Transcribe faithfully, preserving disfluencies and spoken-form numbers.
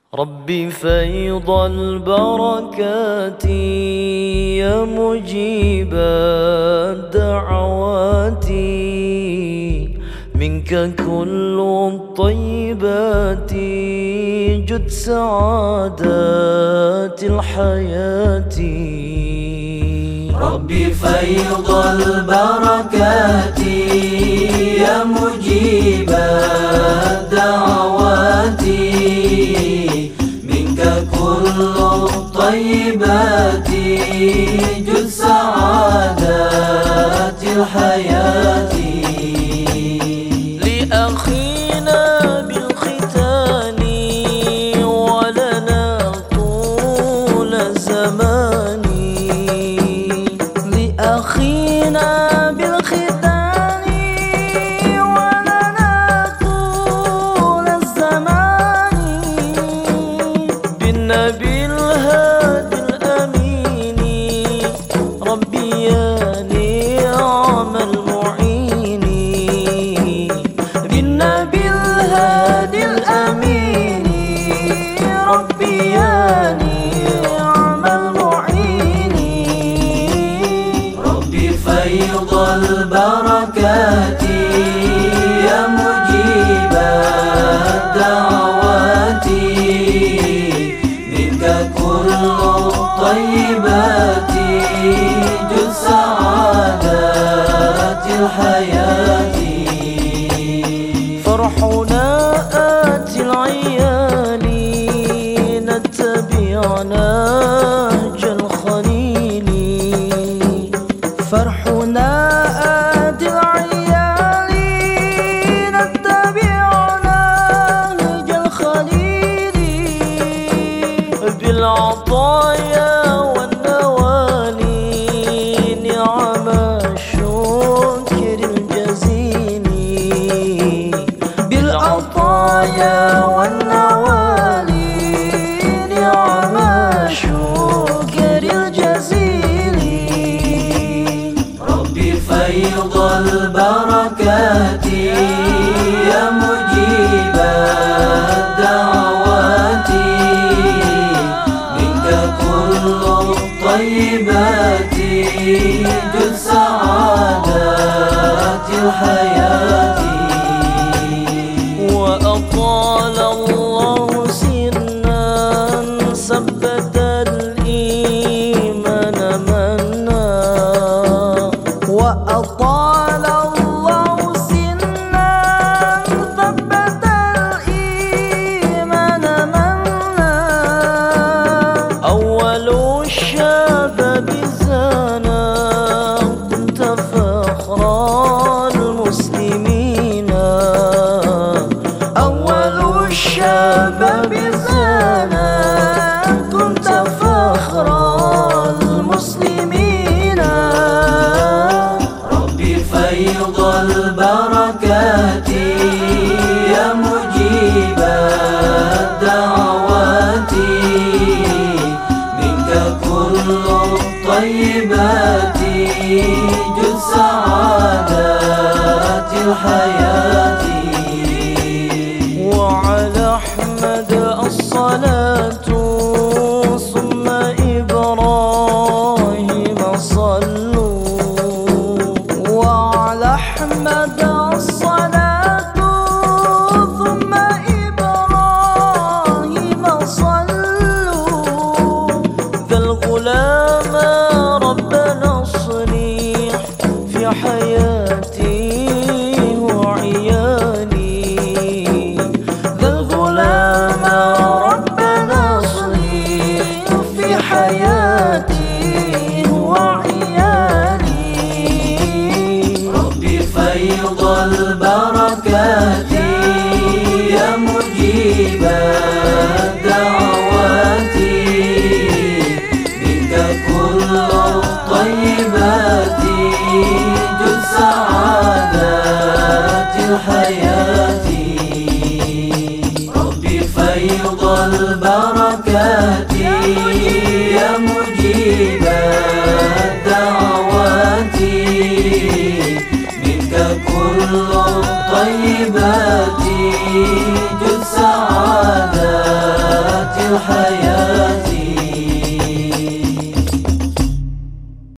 ربي فيض البركات يا مجيب الدعوات، منك كل الطيبات، جد سعادات الحياة. ربي فيض البركات يا مجيب الدعوات، منك كل الطيبات، جد سعادات الحياة. لأخينا بالختان ولنا طول الزمان، لأخينا بالختان ولنا طول الزمان، بالنبي الهادي الأمين، ربي يا نعم المعين، بالنبي الهادي الأمين، ربي يا نعم المعين. ربي فيض البركات يا مجيب الدعوات، منك كل الطيبات، جد سعادات الحياة. فرحنا آتي العيال نتبع نهج الخليل، فرحنا آتي العيال نتبع نهج الخليل، بالعطايا والنوالي نعم الشكر الجزيل، بالعطايا والنوالي نعم الشكر الجزيل. ربي فيض البركات يا مجيب الدعوات، منك كل الطيبات، جد سعادات الحياة. وأطال الله سنا ثبت الإيمان منا، وأطال الله سنا ثبت الإيمان منا، أول الشباب زانا كنت فخر المسلمين، أول الشباب زانا كنت فخر المسلمين. ربي فيض البركات يا مجيب الدعوات، منك كل الطيبات، جد سعادات الحياة. وعلى أحمد الصلاة ثم إبراهيم صلوا، وعلى أحمد الصلاة ثم إبراهيم صلوا، ذا الغلام ربنا اصلح في حياتي وعيالي، ذا الغلام ربنا اصلح في حياتي وعيالي. ربي فيض البركات يا مجيب الدعوات، منك كل الطيبات، جد سعادات الحياة. ربي فيض البركات يا مجيب الدعوات، منك كل الطيبات،